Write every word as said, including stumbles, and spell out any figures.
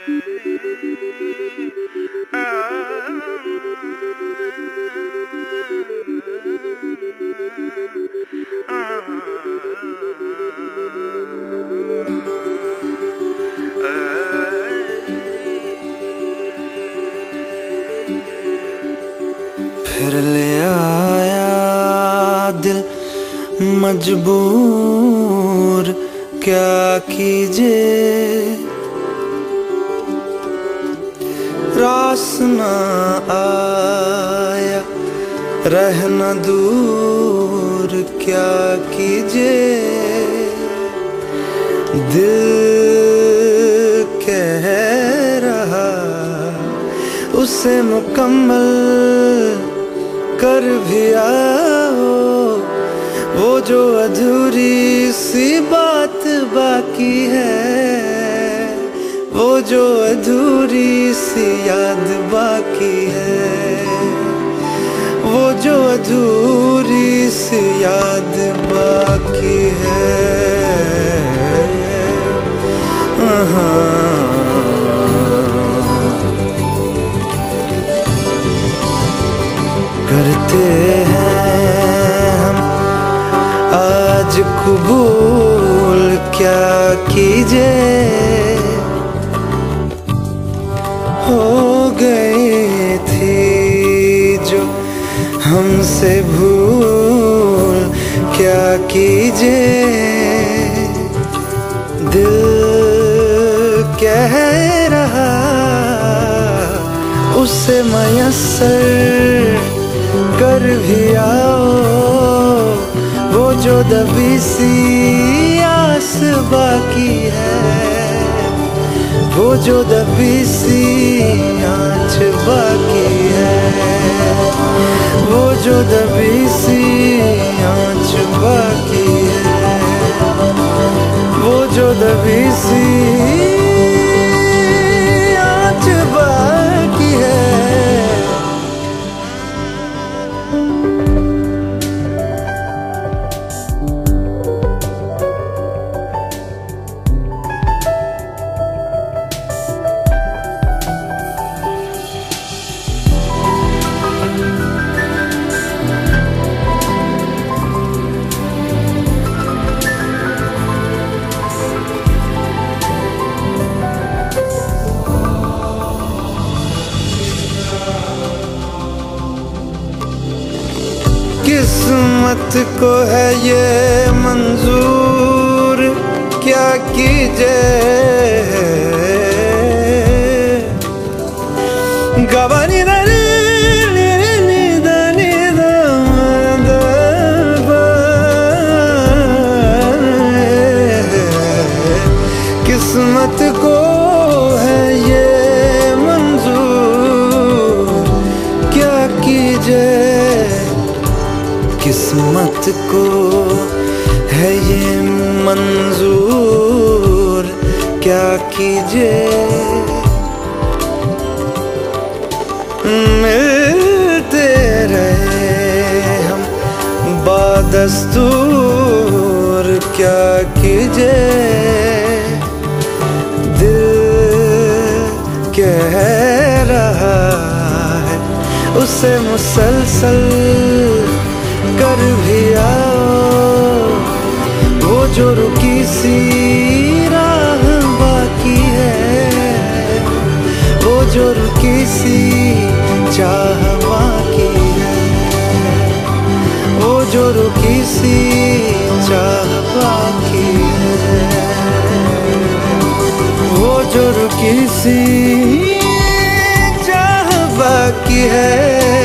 फिर ले आया दिल मजबूर, क्या कीजिए रास न आया रहना दूर, क्या कीजिए दिल कह रहा उसे मुकम्मल कर भी आओ, वो जो अधूरी सी बात बाकी है, वो जो अधूरी सी याद बाकी है, वो जो अधूरी सी याद बाकी है। करते हैं हम आज कबूल, क्या कीजिए हो गई थी जो हमसे भूल, क्या कीजिए दिल कह रहा उसे मयस्सर कर भी आओ, वो जो दबी सी आस बाकी है, वो जो दबी सी आँच बाकी है, वो जो दबी सी आँच बाकी है, वो जो दबी सी आँच बाकी है। किस्मत को है ये मंजूर, क्या कीजिए गवानी दनी दनी दनी किस्मत को है ये मंजूर, क्या कीजिए किस्मत को है ये मंजूर, क्या कीजिए मिलते रहे हम बादस्तूर, क्या कीजिए दिल कह रहा है उसे मुसलसल कर भी आओ, वो जो रुकी सी राह बाकी है, वो जो रुकी सी चाह बाकी है, वो जो रुकी सी चाह बाकी है, वो जो रुकी सी चाह बाकी है।